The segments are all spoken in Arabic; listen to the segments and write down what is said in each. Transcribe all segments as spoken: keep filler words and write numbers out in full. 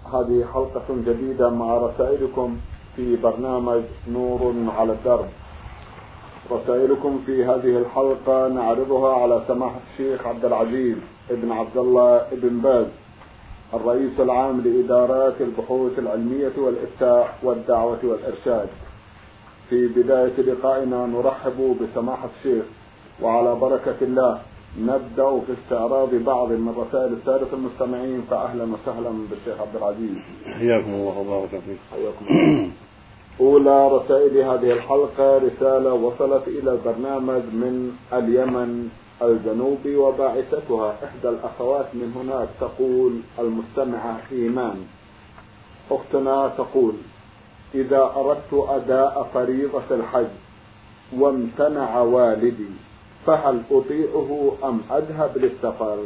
هذه حلقة جديدة مع رسائلكم في برنامج نور على الدرب. رسائلكم في هذه الحلقة نعرضها على سماحة الشيخ عبد العزيز ابن عبد الله ابن باز، الرئيس العام لإدارات البحوث العلمية والإفتاء والدعوة والإرشاد. في بداية لقائنا نرحب بسماحة الشيخ، وعلى بركة الله نبدأ في استعراض بعض من رسائل السادة المستمعين. فأهلا وسهلا بالشيخ عبد العزيز. حياكم الله وبارك فيك. حياكم الله. أولى رسائل هذه الحلقة رسالة وصلت إلى البرنامج من اليمن الجنوبي، وباعثتها إحدى الأخوات من هناك. تقول المستمعة إيمان: أختنا تقول: إذا أردت أداء فريضة الحج وامتنع والدي فهل أطيعه أم أذهب للسفر؟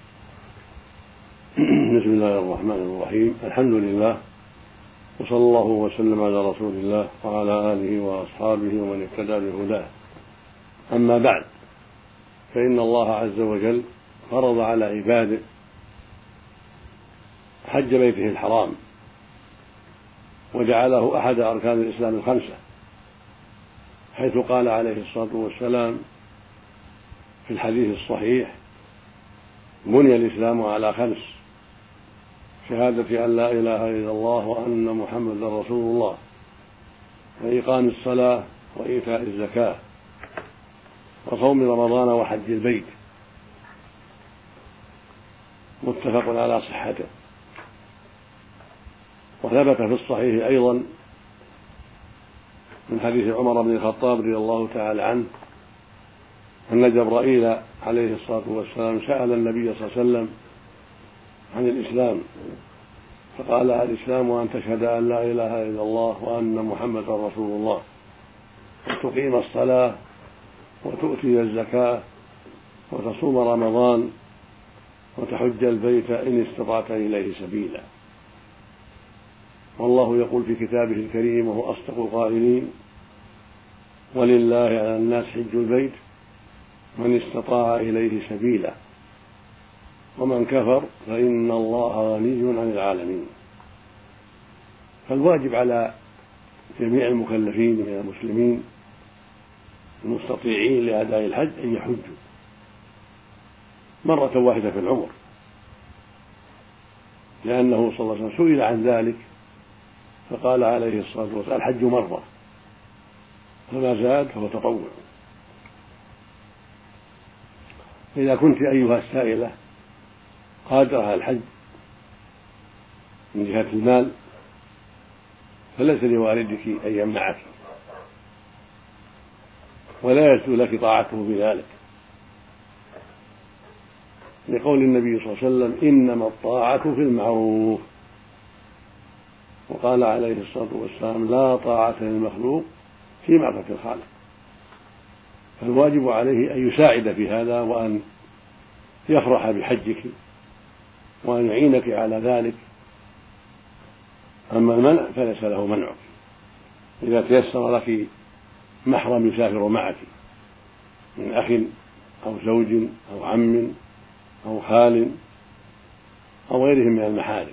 بسم الله الرحمن الرحيم. الحمد لله، وصلى الله وسلم على رسول الله وعلى آله وأصحابه ومن اهتدى بهداه. أما بعد، فإن الله عز وجل فرض على عباده حج بيته الحرام، وجعله أحد أركان الإسلام الخمسة، حيث قال عليه الصلاة والسلام في الحديث الصحيح: بني الإسلام على خمس: شهادة أن لا إله إلا الله وأن محمدا رسول الله، وإقام الصلاة، وإيتاء الزكاة، وصوم رمضان، وحج البيت. متفق على صحته. وثبت في الصحيح أيضا من حديث عمر بن الخطاب رضي الله تعالى عنه أن جبرائيل عليه الصلاة والسلام سأل النبي صلى الله عليه وسلم عن الإسلام، فقال: الإسلام أن تشهد أن لا إله إلا الله وأن محمدا رسول الله، وتقيم الصلاة، وتؤتي الزكاة، وتصوم رمضان، وتحج البيت إن استطعت إليه سبيلا. والله يقول في كتابه الكريم وهو أصدق القائلين: ولله على الناس حج البيت من استطاع إليه سبيلا، ومن كفر فإن الله غني عن العالمين. فالواجب على جميع المكلفين من المسلمين المستطيعين لأداء الحج أن يحجوا مرة واحدة في العمر، لأنه صلى الله عليه وسلم سئل عن ذلك فقال عليه الصلاة والسلام: الحج مرة، فما زاد فهو تطوع. إذا كنت أيها السائلة قادرة على الحج من جهة المال، فليس لوالدك أن يمنعك، ولا يسلو لك طاعته بذلك، لقول النبي صلى الله عليه وسلم: إنما الطاعة في المعروف. وقال عليه الصلاة والسلام: لا طاعة للمخلوق في معصية الخالق. فالواجب عليه أن يساعد في هذا، وأن يفرح بحجك، وأن يعينك على ذلك. أما المنع فليس له منع إذا تيسر لك محرم يسافر معك من أخ أو زوج أو عم أو خال أو غيرهم من المحارم.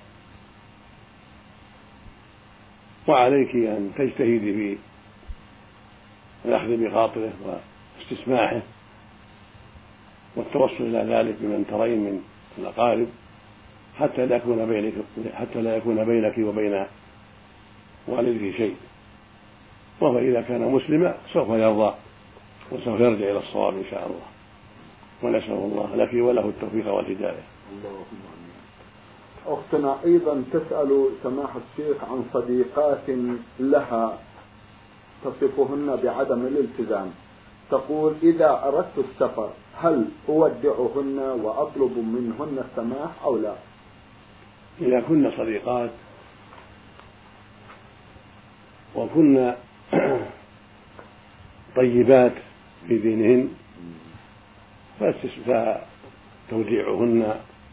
وعليك أن تجتهدي في الأخذ بخاطره واستسماحه، والتوصل إلى ذلك بمن ترين من الأقارب، حتى لا يكون بينك حتى لا يكون بينك وبين والدك شيء. وهو إذا كان مسلما سوف يرضى وسوف يرجع إلى الصواب إن شاء الله. ونسأل الله لك وله التوفيق والهداية. أختنا أيضا تسأل سماحة الشيخ عن صديقات لها تصفهن بعدم الالتزام. تقول: إذا أردت السفر هل أودعهن وأطلب منهن السماح أو لا؟ إذا كن صديقات وكن طيبات في دينهن فتوديعهن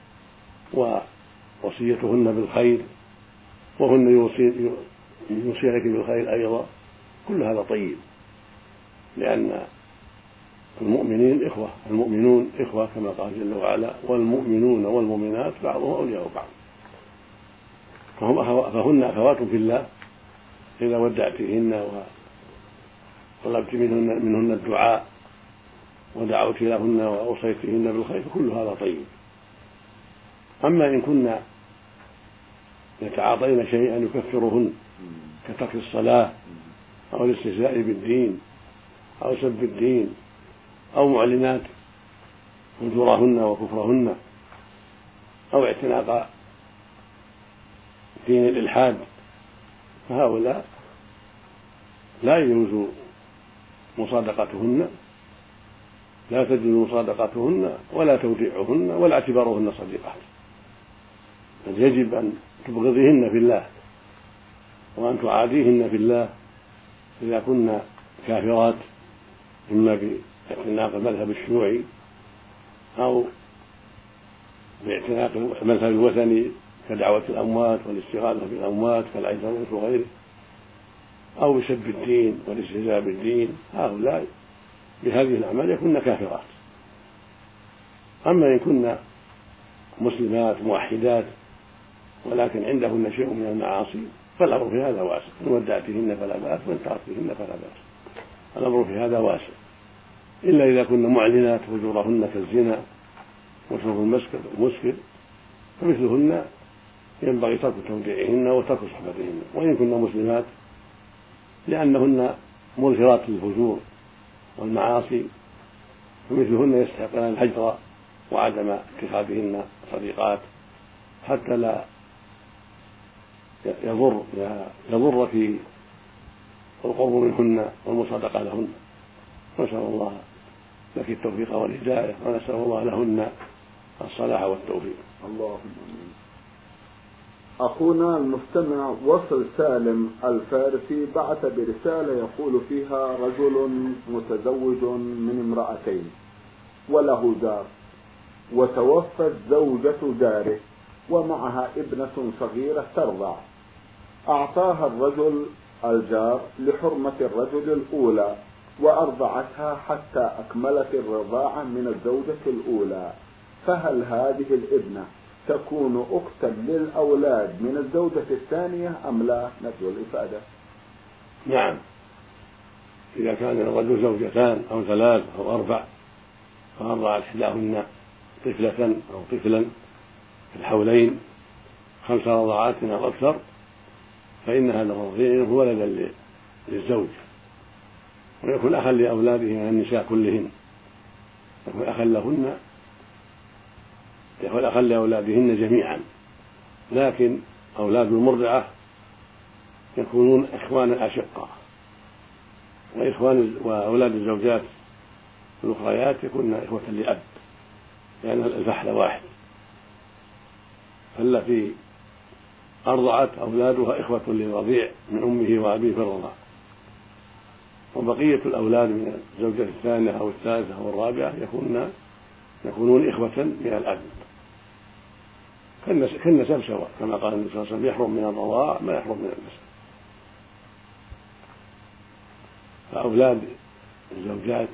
ووصيتهن بالخير، وهن يوصينك بالخير أيضا، كل هذا طيب، لأن المؤمنين إخوة، المؤمنون إخوة كما قال جل وعلا: والمؤمنون والمؤمنات بعضهم أولياء بعض. فهن أخوات في الله إذا ودعتهن وطلبت منهن, منهن الدعاء ودعوت لهن وأوصيتهن بالخير فكل هذا طيب. أما إن كنا يتعاطين شيئا يكفرهن كترك الصلاة أو الاستهزاء بالدين أو سب الدين أو معلنات فجورهن وكفرهن أو اعتناق دين الإلحاد، فهؤلاء لا يجوز مصادقتهن، لا تجوز مصادقتهن ولا توديعهن ولا اعتبارهن صديقات، بل يجب أن تبغضيهن في الله وأن تعاديهن في الله إذا كن كافرات، إما باعتناق المذهب الشيوعي أو باعتناق المذهب الوثني كدعوة الأموات والاستغاثة بالأموات كالعنكبوت وغيره، أو بسب الدين والاستهزاء بالدين، هؤلاء بهذه الأعمال يكون كافرات. أما إن كنا مسلمات موحدات ولكن عندهن شيء من المعاصي فالأمر في هذا واسع، إن ودعتهن فلا بأس وإن تركتهن فلا بأس، الأمر في هذا واسع، إلا إذا كن معلنات فجورهن كالزنا وشرب المسكر فمثلهن ينبغي ترك توديعهن وترك صحبتهن. وإن كن مسلمات لأنهن مظهرات للفجور والمعاصي فمثلهن يستحقن الهجر وعدم اتخاذهن صديقات حتى لا يضر يضر في القرب منهن والمصادقة لهن. نسأل الله لك التوفيق والهداية ونسأل الله لهن الصلاح والتوفيق. اللهم آمين. أخونا المستمع وصل سالم الفارسي بعث برسالة يقول فيها: رجل متزوج من امرأتين وله دار، وتوفت زوجة داره ومعها ابنة صغيرة ترضع، أعطاها الرجل الجار لحرمة الرجل الأولى وأرضعتها حتى أكملت الرضاعة من الزوجة الأولى، فهل هذه الابنة تكون أختا للأولاد من الزوجة الثانية أم لا؟ نرجو الإفادة. نعم، إذا كان الرجل زوجتان أو ثلاث أو أربع فأرضعت إحداهن طفلة أو طفلا في الحولين خمس رضعات أو أكثر فإن هذا الرضيع يكون ولدا للزوج ويكون أخا لأولاده من النساء كلهن، يكون أخا لهن يكون أخا لأولادهن جميعا، لكن أولاد المرضعة يكونون إخوانا أشقاء، وإخوان وأولاد الزوجات الأخريات يكون إخوة لأب لأن الفحل واحد، فالتي أرضعت أولادها إخوة للرضيع من أمه وأبيه في الرضاع، وبقية الأولاد من الزوجة الثانية أو الثالثة أو الرابعة يكونون يكونون إخوة من الأب كالنسب سواء، كما قال النبي صلى الله عليه وسلم: يحرم من الرضاع ما يحرم من النسب. فأولاد الزوجات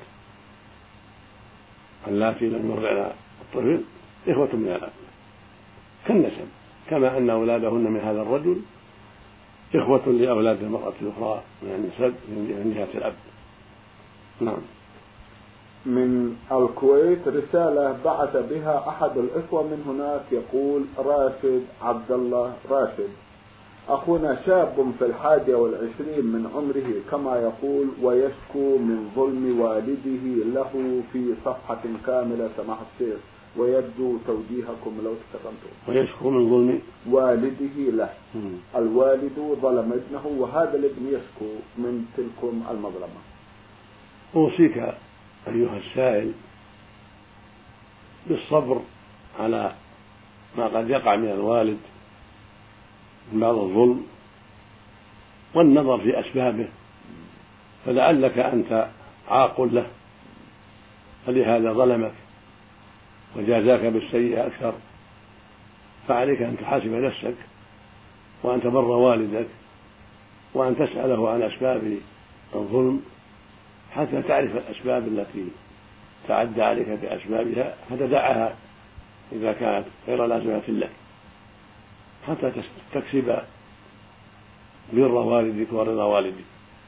اللاتي لم يرضعن الطفل إخوة من الأب كالنسب، كما أن أولادهن من هذا الرجل إخوة لأولاد المرأة الأخرى من النسب من جهة الأب. نعم. من الكويت رسالة بعث بها أحد الإخوة من هناك يقول: راشد عبد الله راشد، أخونا شاب في الحادية والعشرين من عمره كما يقول، ويشكو من ظلم والده له في صفحة كاملة سماحة الشيخ، ويبدو توجيهكم لو تكرمتم. ويشكو من ظلم والده له. م. الوالد ظلم ابنه وهذا الابن يشكو من تلكم المظلمة. أوصيك أيها السائل بالصبر على ما قد يقع من الوالد من بعض الظلم والنظر في أسبابه، فلعلك أنت عاق له فلهذا ظلمك وجازاك بالسيئة أكثر، فعليك أن تحاسب نفسك وأن تبر والدك وأن تسأله عن أسباب الظلم حتى تعرف الأسباب التي تعدى عليك بأسبابها فتدعها إذا كانت غير لازمة لك، حتى تكسب بر والدك ورضا والدك.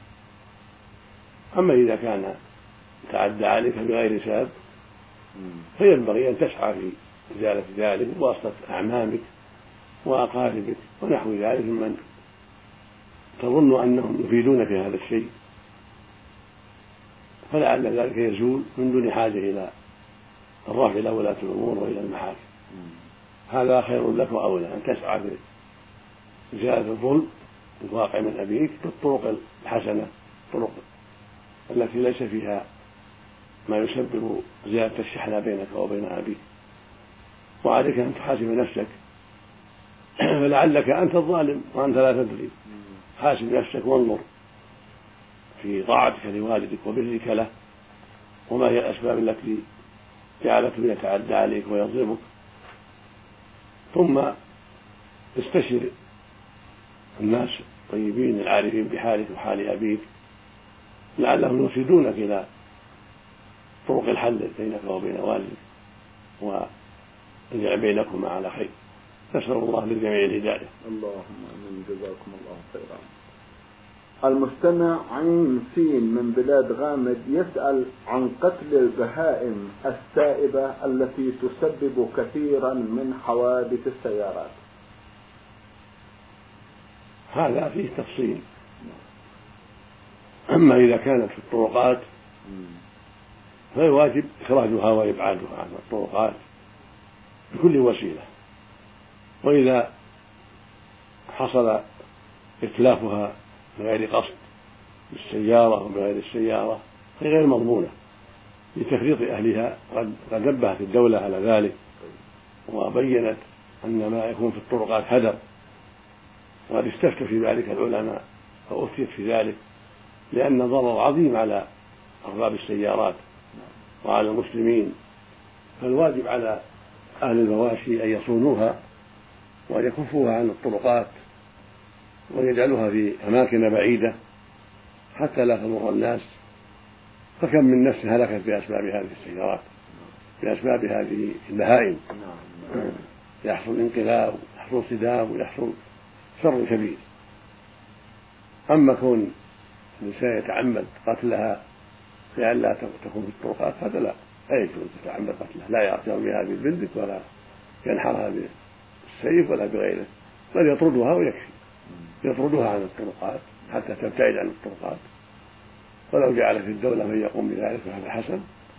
أما إذا كان تعدى عليك بغير سبب فينبغي أن تسعى في إزالة ذلك بواسطة أعمامك وأقاربك ونحو ذلك ممن تظن أنهم يفيدون في هذا الشيء، فلعل ذلك يزول من دون حاجة إلى الرفع إلى ولاة الأمور وإلى المحاكم. هذا خير لك وأولى أن تسعى في إزالة الظلم الواقع من أبيك بالطرق الحسنة، الطرق التي ليس فيها ما يسبب زيادة الشحنة بينك وبين أبيك. وعليك أن تحاسب نفسك، فلعلك أنت الظالم وأنت لا تدري. حاسب نفسك وانظر في طاعتك لوالدك وبرك له، وما هي الأسباب التي جعلته يتعدى عليك ويظلمك، ثم استشر الناس الطيبين العارفين بحالك وحال أبيك لعلهم يرشدونك إلى طرق الحل بينك وبين والدك ويجعل بينكما على خير. نسأل الله للجميع الهداية. اللهم آمين. جزاكم الله خيرا. المستمع عين سين من بلاد غامد يسأل عن قتل البهائم السائبة التي تسبب كثيرا من حوادث السيارات. هذا فيه تفصيل. أما إذا كانت في الطرقات فالواجب إخراجها وإبعادها عن الطرقات بكل وسيلة، وإذا حصل إتلافها بغير قصد بالسيارة وبغير السيارة هي غير مضمونة لتفريط أهلها. قد نبهت الدولة على ذلك وبينت أن ما يكون في الطرقات هدر، وقد استفتى في ذلك العلماء فأفتيت في ذلك، لأن ضرر عظيم على أرباب السيارات وعلى المسلمين. فالواجب على أهل المواشي أن يصونوها وأن يكفوها عن الطرقات ويجعلوها في أماكن بعيدة حتى لا تضر الناس. فكم من نفس هلكت بأسباب هذه السيارات، بأسباب هذه البهائم، يحصل انقلاب ويحصل صدام ويحصل شر كبير. أما كون الإنسان يتعمد قتلها لئلا تكون في الطرقات هذا لا لا يجوز يتعمد قتلها، لا يأتي بها بالبندق ولا ينحرها بالسيف ولا بغيره، بل يطردها ويكفي، يطردها عن الطرقات حتى تبتعد عن الطرقات. ولو جعل في الدولة من يقوم بذلك فهذا حسن.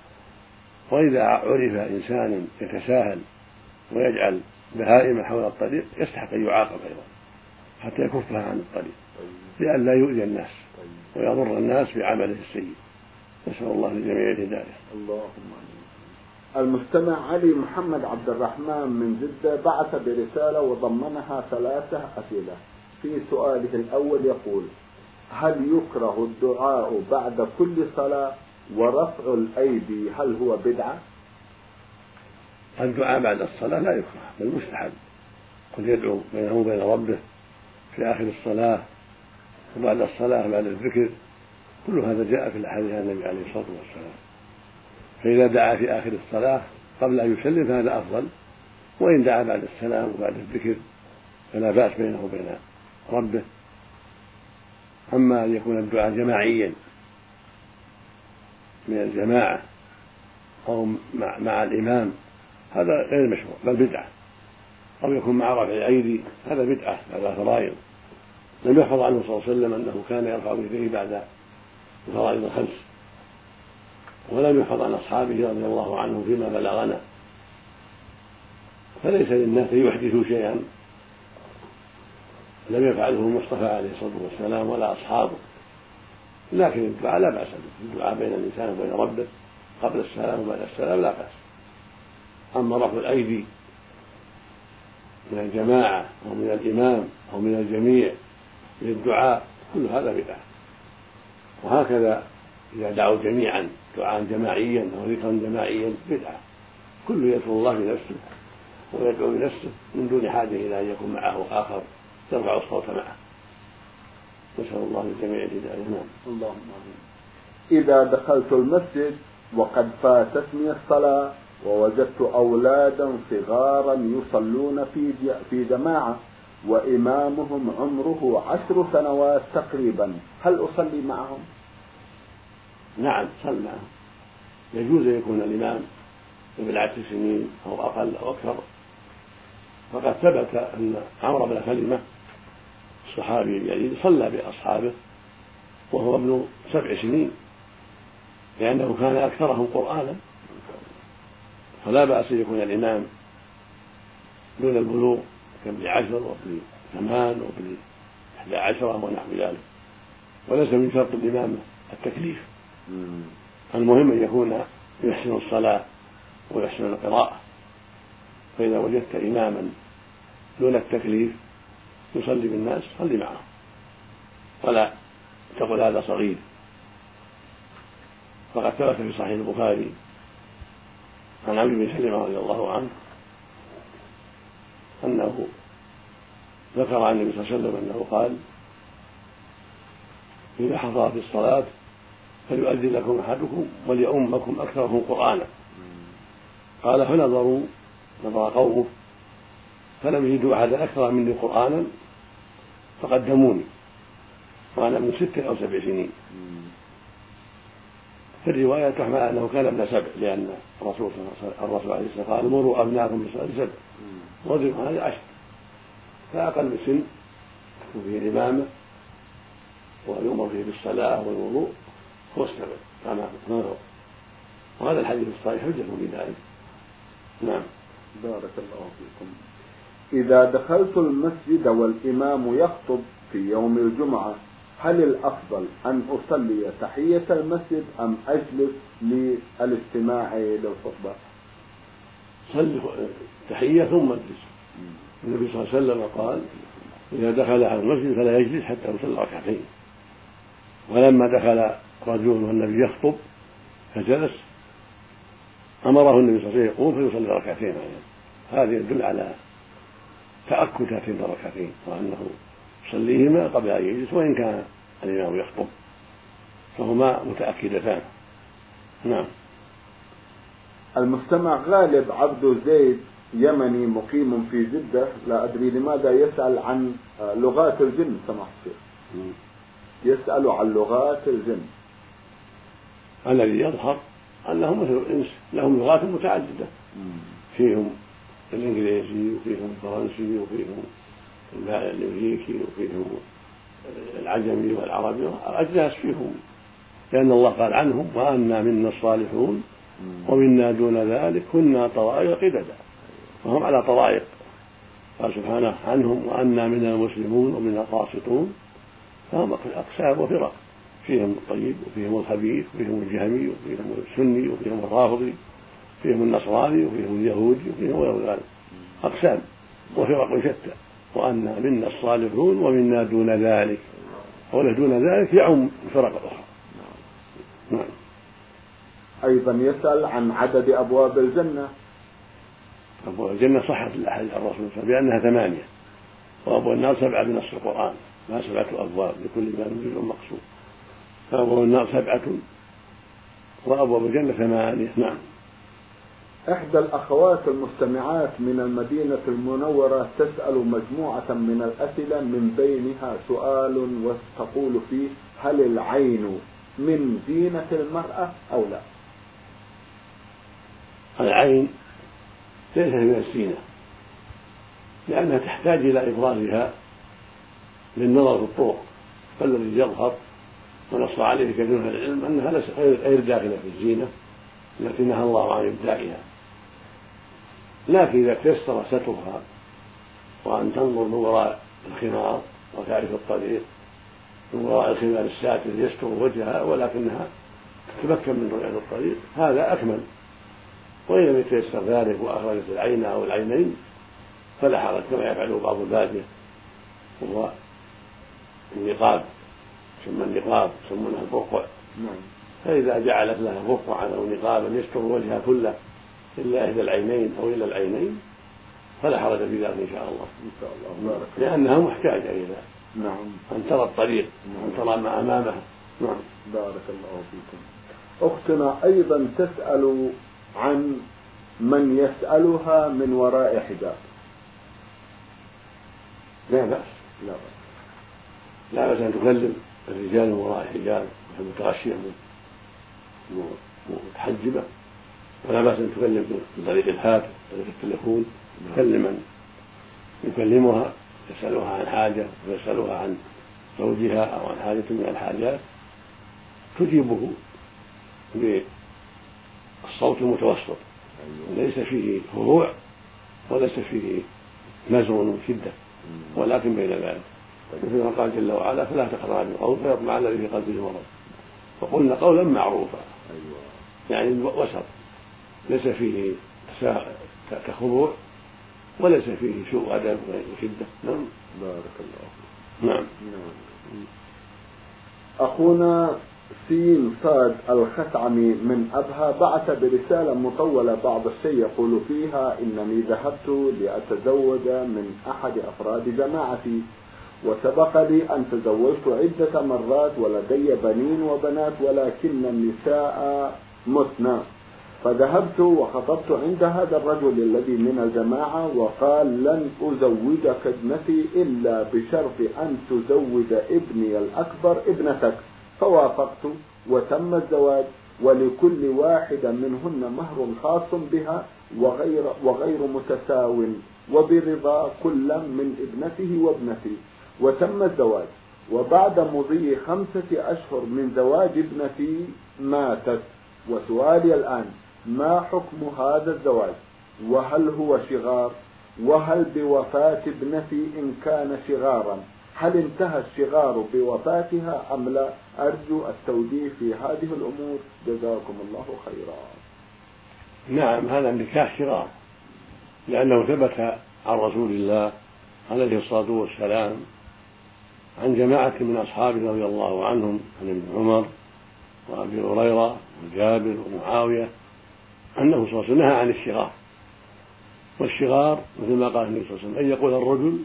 وإذا عرف إنسان يتساهل ويجعل بهائم حول الطريق يستحق أن يعاقب أيضا حتى يكفها عن الطريق لئلا يؤذي الناس ويضر الناس بعمله السيء. نسأل الله للجميع الهداية. اللهم آمين. المستمع علي محمد عبد الرحمن من جدة بعث برسالة وضمنها ثلاثة أسئلة. في سؤاله الأول يقول: هل يكره الدعاء بعد كل صلاة؟ ورفع الأيدي هل هو بدعة؟ الدعاء بعد الصلاة لا يكره بل مستحب، قد يدعو بينه وبين ربه في آخر الصلاة وبعد الصلاة بعد الذكر، كل هذا جاء في الأحاديث عن النبي عليه الصلاة والسلام. فإذا دعا في آخر الصلاة قبل أن يسلم فهذا أفضل، وإن دعا بعد السلام وبعد الذكر فلا بأس بينه وبين ربه. أما أن يكون الدعاء جماعيا من الجماعة أو مع, مع الإمام هذا غير مشروع بل بدعة، أو يكون مع رفع الأيدي هذا بدعة، هذا فرائض. لم يحفظ عنه صلى الله عليه وسلم أنه كان يرفع يديه بعد الفرائض الخمس، ولم يحفظ عن أصحابه رضي الله عنهم فيما بلغنا. فليس للناس يحدثوا شيئا لم يفعله المصطفى عليه الصلاة والسلام ولا أصحابه، لكن الدعاء لا بأس به، الدعاء بين الإنسان وبين ربه قبل السلام وبعد السلام لا بأس. أما رفع الأيدي من الجماعة أو من الإمام أو من الجميع للدعاء كل هذا بدعة. وهكذا إذا دعوا جميعا دعاء جماعيا أو ذكرا جماعيا بدعة، كل يذكر الله بنفسه ويدعو بنفسه من دون حاجة إلى أن يكون معه آخر يرفع الصوت معه. نسأل الله للجميع الهداية. اللهم آمين. إذا دخلت المسجد وقد فاتتني الصلاة ووجدت أولادا صغارا يصلون في في جماعة وإمامهم عمره عشر سنوات تقريبا، هل أصلي معهم؟ نعم صل معهم، يجوز أن يكون الإمام ابن عشر سنين أو أقل أو أكثر، فقد ثبت أن عمرو بن سلمة الصحابي الجليل صلى بأصحابه وهو ابن سبع سنين، لأنه كان أكثرهم قرآنا، فلا بأس أن يكون الإمام دون البلوغ كابن عشر وابن ثمان وابن إحدى عشرة ونحو ذلك، وليس من شرط الإمامة التكليف. المهم أن يكون يحسن الصلاة ويحسن القراءة، فإذا وجدت إماما دون التكليف يصلي بالناس صلي معه، ولا تقل هذا صغير. فقد ثبت في صحيح البخاري عن عمرو بن سلمة رضي الله عنه أنه ذكر عن النبي صلى الله عليه وسلم أنه قال: إذا حضرت الصلاة فليؤذن لكم أحدكم وليؤمكم أكثرهم قرآنا. قال: فنظروا نظر قومه فلم يجدوا أحدا أكثر مني قرآنا فقدموني وأنا من ست أو سبع سنين. في الرواية تحمل أنه كان ابن سبع، لأن الرسول الرسول عليه الصلاة والسلام قال: مروا أبناءكم بالصلاة سبع واضربوا هذه عشر، فأقل السن تكون فيه الإمامة ويؤمر فيه بالصلاة والوضوء هو السبع كما نرى، وهذا الحديث الصحيح حجة في ذلك. نعم. بارك الله فيكم. إذا دخلت المسجد والإمام يخطب في يوم الجمعة هل الأفضل أن أصلي تحية المسجد أم أجلس للاستماع للخطبة؟ صلي تحية ثم اجلس. النبي صلى الله عليه وسلم قال: إذا دخل على المسجد فلا يجلس حتى يصلي ركعتين. ولما دخل رجل والنبي يخطب فجلس أمره النبي صلى الله عليه وسلم يقوم فيصلي ركعتين. هذا يدل على تأكد هاتين الركعتين وأنه يصليهما قبل أن يجلس وإن كان الإمام يخطب، فهما متأكدتان. نعم. المستمع غالب عبد زيد يمني مقيم في جدة، لا أدري لماذا يسأل عن لغات الجن. سمحت الشيخ، يسأل عن لغات الجن. الذي يظهر أنهم مثل الإنس لهم لغات متعددة، فيهم الإنجليزي وفيهم الفرنسي وفيهم الأمريكي وفيهم العجمي والعربي، أجناس فيهم، لأن الله قال عنهم: وأنا منا الصالحون ومنا دون ذلك كنا طرائق قددا، وهم على طرائق. قال سبحانه عنهم: وأنا منا المسلمون ومنا القاسطون، فهم أقسام وفرق، فيهم الطيب وفيهم الخبيث وفيهم الجهمي وفيهم السني وفيهم الرافضي وفيهم النصراني وفيهم اليهودي وفيهم غير ذلك، أقسام وفرق شتى. وأنا منا الصالحون ومنا دون ذلك، قوله دون ذلك يعم الفرق الأخرى. نعم. أيضا يسأل عن عدد أبواب الجنة. أبواب الجنة صحت الأحاديث عن الرسول صلى الله عليه وسلم بأنها ثمانية، وأبواب النار سبعة بنص القرآن، ما سبعة أبواب لكل باب جزء مقصود، فأبواب النار سبعة وأبواب الجنة ثمانية. نعم. إحدى الأخوات المستمعات من المدينة المنورة تسأل مجموعة من الأسئلة من بينها سؤال وتقول فيه: هل العين من زينة المرأة أو لا؟ العين ليست من الزينة، لأنها تحتاج إلى إبرازها للنظر في الطرق، فالذي يظهر ونص عليه كثير من العلم أنها غير داخلة في الزينة التي نهى الله عن إبدائها، لكن إذا تيسر سترها وأن تنظر من وراء الخمار وتعرف الطريق من وراء الخمار الساتر يستر وجهها ولكنها تتمكن من رؤية الطريق، هذا أكمل. وإن لم يتيسر ذلك وأخرجت العين أو العينين فلا حرج، كما يفعله بعض البادية، وهو النقاب، يسمى النقاب يسمونها البرقع، فإذا جعلت لها برقعا أو نقابا يستر وجهها كله إلا إحدى العينين أو إلى العينين فلا حرج في ذلك إن شاء الله، إن شاء الله، لأنها محتاجة إلى نعم أن ترى الطريق وأن ترى ما أمامها. نعم. بارك الله فيكم. أختنا أيضا تسأل عن من يسألها من وراء حجاب. لا بأس لا بأس لا بأس أن تكلم الرجال من وراء الحجاب متغشية متحجبة، ولا بأس أن تكلم بطريق الهاتف بطريق التليفون، تكلم من يكلمها يسألها عن حاجة ويسألها عن زوجها أو عن حاجة من الحاجات، تجيبه بالصوت المتوسط ليس فيه فروع وليس فيه نزر وشدة، ولكن بين ذلك، مثل ما قال جل وعلا: فلا تخضعن بالقول فيطمع الذي في قلبه مرض، وقلنا قولا معروفا، يعني وسط ليس فيه تخضوع وليس فيه سوء أدب وشدة. نعم. بارك الله فيك. نعم. أخونا سين صاد الخثعمي من أبها بعث برسالة مطولة بعض الشيء يقول فيها: إنني ذهبت لأتزوج من أحد أفراد جماعتي، وسبق لي أن تزوجت عدة مرات ولدي بنين وبنات، ولكن النساء مثنى، فذهبت وخطبت عند هذا الرجل الذي من الجماعة، وقال: لن أزوجك ابنتي إلا بشرط أن تزوج ابني الأكبر ابنتك، فوافقت وتم الزواج، ولكل واحدة منهن مهر خاص بها وغير, وغير متساو، وبرضا كل من ابنته وابنتي، وتم الزواج. وبعد مضي خمسة أشهر من زواج ابنتي ماتت، وسؤالي الآن: ما حكم هذا الزواج؟ وهل هو شغار؟ وهل بوفاة ابنتي إن كان شغارا هل انتهى الشغار بوفاتها أم لا؟ أرجو التوجيه في هذه الأمور، جزاكم الله خيرا. نعم، هذا النكاح شغار، لأنه ثبت عن رسول الله عليه الصلاة والسلام عن جماعة من أصحابه رضي الله عنهم، عن ابن عمر وأبي هريرة وجابر ومعاوية، أنه صلى الله عليه وسلم نهى عن الشغار. والشغار مثل ما قال النبي صلى الله عليه وسلم: أن يقول الرجل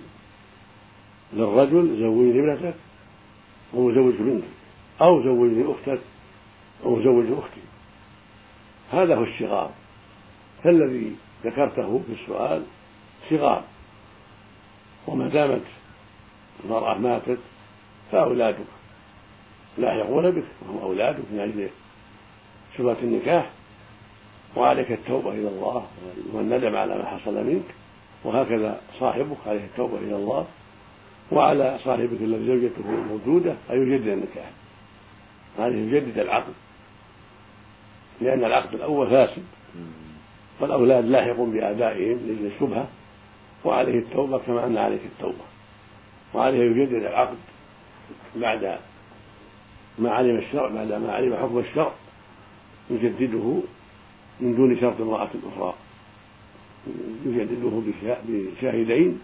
للرجل: زوجني ابنتك أو زوج بنتك، أو زوجني أختك أو زوج أختي. هذا هو الشغار. فالذي ذكرته في السؤال شغار، وما دامت المرأة ماتت فأولادك لاحقون بك وهم أولادك من أجل شبهة النكاح، وعليك التوبة إلى الله والندم على ما حصل منك، وهكذا صاحبك عليه التوبة إلى الله، وعلى صاحبك الذي زوجته موجودة أن يجدد النكاح، هذه يجدد العقد، لأن العقد الأول فاسد، والأولاد لاحقون بآبائهم لأجل الشبهة، وعليه التوبة كما أن عليك التوبة، وعليه يجدد العقد بعد ما علم الشرع، بعد ما علم حكم الشرع يجدده من دون شرط امرأة أخرى، يجدده بشاهدين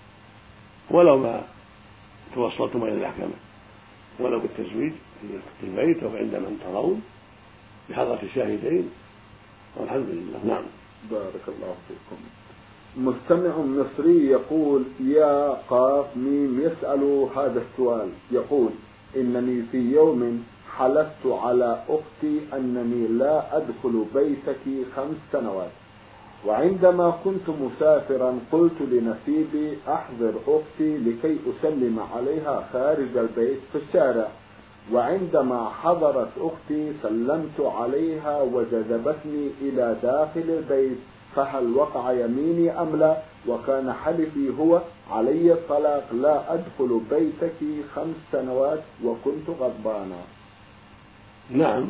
ولو ما توصلتم إلى المحكمة، ولو بالتزويج في البيت أو عند من ترون بحضرة الشاهدين، والحمد لله. نعم. بارك الله فيكم. مستمع مصري يقول: يا قاف ميم يسأل هذا السؤال، يقول: إنني في يوم حلفت على أختي أنني لا أدخل بيتك خمس سنوات، وعندما كنت مسافرا قلت لنسيبي: أحضر أختي لكي أسلم عليها خارج البيت في الشارع، وعندما حضرت أختي سلمت عليها وجذبتني إلى داخل البيت، فهل وقع يميني أم لا؟ وكان حلفي هو علي الطلاق، لا أدخل بيتك خمس سنوات وكنت غضبانا. نعم،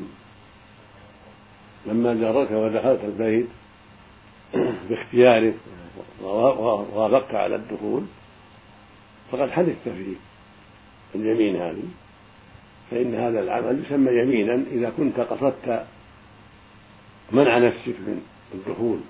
لما جرت ودخلت البيت باختيارك ووافقت على الدخول فقد حدثت في اليمين هذه، فإن هذا العمل يسمى يمينا إذا كنت قصدت منع نفسك من الدخول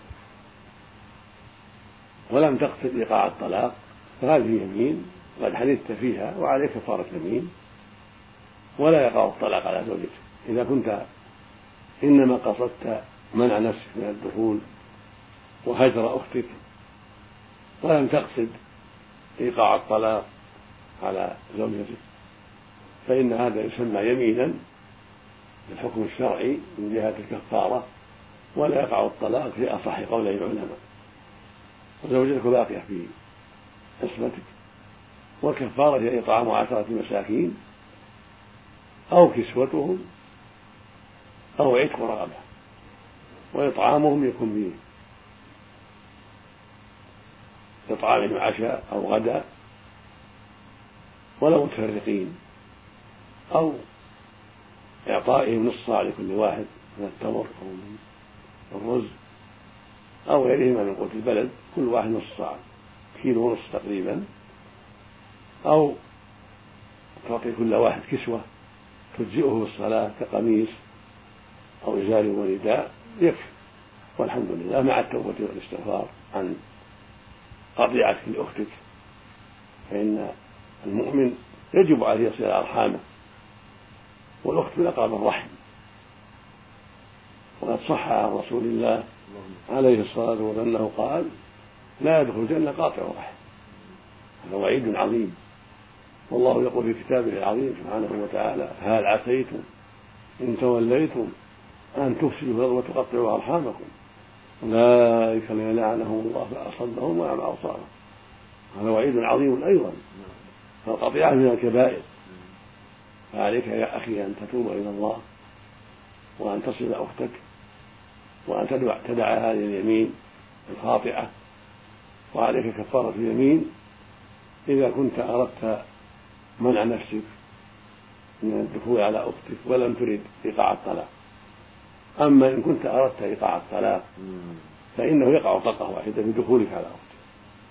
ولم تقصد إيقاع الطلاق، فهذه يمين قد حدثت فيها وعليك كفارة يمين، ولا يقع الطلاق على زوجك. إذا كنت إنما قصدت منع نفسك من الدخول وهجر أختك ولم تقصد إيقاع الطلاق على زوجتك، فإن هذا يسمى يمينا بالحكم الشرعي من جهة الكفارة، ولا يقع الطلاق في أصح قولي العلماء، وزوجتك باقية في عصمتك والكفارة هي إطعام عشرة مساكين أو كسوتهم أو عتق رقبة، وإطعامهم يكون بإطعامهم عشاء أو غداء ولا متفرقين، أو إعطائهم نصف صاع لكل واحد من التمر أو من الرز أو غيرهما من قوت البلد، كل واحد نصف صاع، كيلو ونصف تقريبا، أو تعطي كل واحد كسوة تجزئه في الصلاة كقميص أو إزار ورداء يكفي، والحمد لله، مع التوبة والاستغفار عن قطيعتك لأختك، فإن المؤمن يجب عليه يصل أرحامه، والأخت من أقرب الرحم، وقد صح عن رسول الله عليه الصلاة والسلام أنه قال: لا يدخل الجنة قاطع رحم. هذا وعيد عظيم، والله يقول في كتابه العظيم سبحانه وتعالى: هل عسيتم إن توليتم أن تفسدوا في الأرض وتقطعوا أرحامكم أولئك الذين لعنهم الله فأصمهم وأعمى أبصارهم. هذا وعيد عظيم أيضا، فالقطيعة من الكبائر، فعليك يا أخي أن تتوب إلى الله وأن تصل أختك وأن تدع, تدع هذه اليمين الخاطئة، وعليك كفارة اليمين إذا كنت أردت منع نفسك من الدخول على أختك ولم ترد إيقاع الطلاق. أما إن كنت أردت إيقاع الطلاق فإنه يقع طلقة واحدة بدخولك على أختك،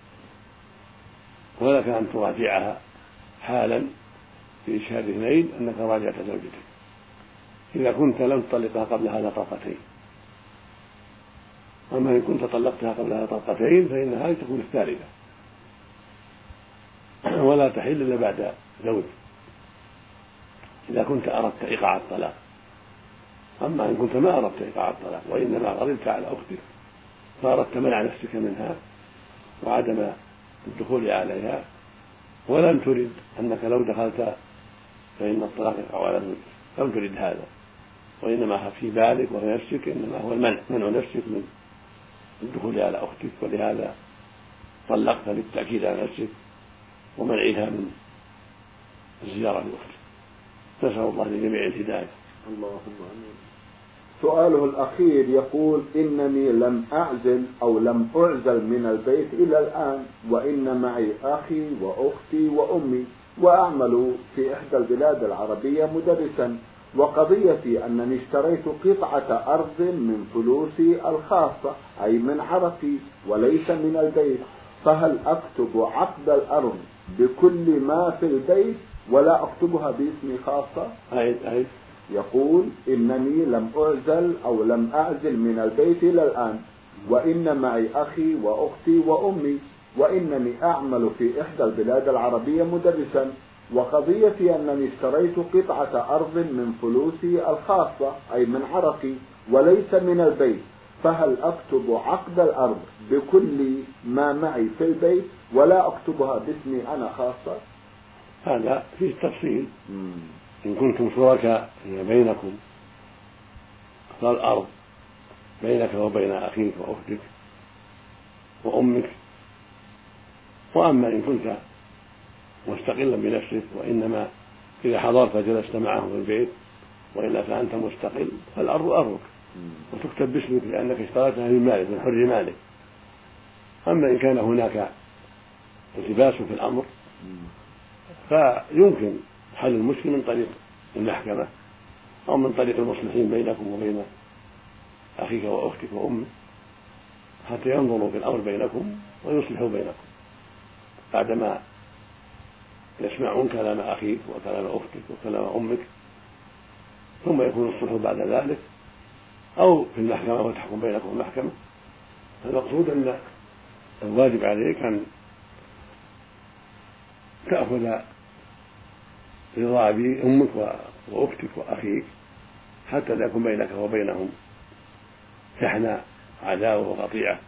ولك أن تراجعها حالا في إشهاد اثنين أنك راجعت زوجتك إذا كنت لم تطلقها قبل هذا طلقتين. أما إن كنت طلقتها قبل هذا طلقتين فإن هذه تكون الثالثة، ولا تحل إلا بعد زوج إذا كنت أردت إيقاع الطلاق. أما إن كنت ما أردت إيقاع الطلاق وإنما غضبت على أختك فأردت منع نفسك منها وعدم الدخول عليها، ولم ترد أنك لو دخلت فإن الطلاق يقع على زوجك، لم ترد هذا، وإنما في بالك وفي نفسك إنما هو المنع، منع نفسك من الدخول على أختك، ولهذا طلقت للتأكيد على نفسك ومنعها من الزيارة لأختك. نسأل الله لجميع الهداية. اللهم آمين. سؤاله الأخير يقول: إنني لم أعزل أو لم أعزل من البيت إلى الآن، وإن معي أخي وأختي وأمي، وأعمل في إحدى البلاد العربية مدرسا، وقضيتي أنني اشتريت قطعة أرض من فلوسي الخاصة أي من عرقي وليس من البيت، فهل أكتب عقد الأرض بكل ما في البيت ولا أكتبها باسمي خاصة؟ أي أي. يقول: إنني لم أعزل أو لم أعزل من البيت إلى الآن، وإن معي أخي وأختي وأمي، وإنني أعمل في إحدى البلاد العربية مدرسا، وقضيتي أنني اشتريت قطعة أرض من فلوسي الخاصة أي من عرقي وليس من البيت، فهل أكتب عقد الأرض بكل ما معي في البيت ولا أكتبها باسمي أنا خاصة؟ هذا فيه تفصيل. إن كنتم شركاء بينكم فالأرض بينك وبين أخيك وأختك وأمك، وأما إن كنت مستقلا بنفسك وإنما إذا حضرت جلست معهم في البيت وإلا فأنت مستقل فالأرض أرضك وتكتب باسمك لأنك اشتريتها من مالك من حر مالك. أما إن كان هناك التباس في الأمر فيمكن حل المشكل من طريق المحكمة أو من طريق المصلحين بينكم وبين أخيك وأختك وأمك حتى ينظروا في الأمر بينكم ويصلحوا بينكم بعدما يسمعون كلام أخيك وكلام أختك وكلام أمك، ثم يكون الصلح بعد ذلك أو في المحكمة وتحكم بينكم المحكمة. المقصود أن الواجب عليك أن تأخذ رضا أمك وأختك وأخيك حتى لا يكون بينك وبينهم شحنة عداوة وقطيعة،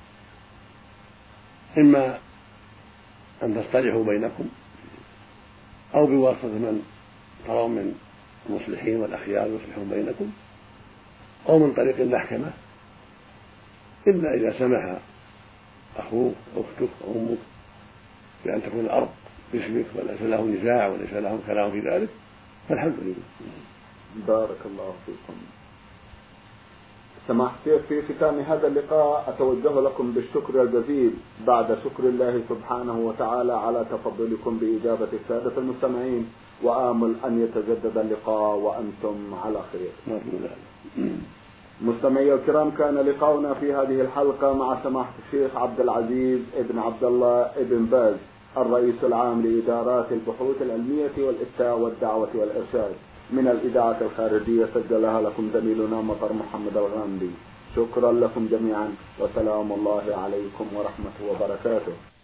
إما أن تصطلحوا بينكم أو بواسطة من ترون من المصلحين والأخيار يصلحون بينكم أو من طريق المحكمة، إلا إذا سمح أخوك أختك أو أمك بأن تكون الأرض باسمك وليس له نزاع وليس له كلام في ذلك، فالحمد لله. بارك الله فيكم. سماحة الشيخ، في ختام هذا اللقاء أتوجه لكم بالشكر الجزيل بعد شكر الله سبحانه وتعالى على تفضلكم بإجابة السادة المستمعين، وآمل أن يتجدد اللقاء وأنتم على خير. مستمعي الكرام، كان لقاؤنا في هذه الحلقة مع سماحة الشيخ عبد العزيز ابن عبد الله ابن باز، الرئيس العام لإدارات البحوث العلمية والإفتاء والدعوة والإرشاد، من الإذاعة الخارجية، سجلها لكم زميلنا مطر محمد الغامدي. شكرا لكم جميعا، وسلام الله عليكم ورحمة وبركاته.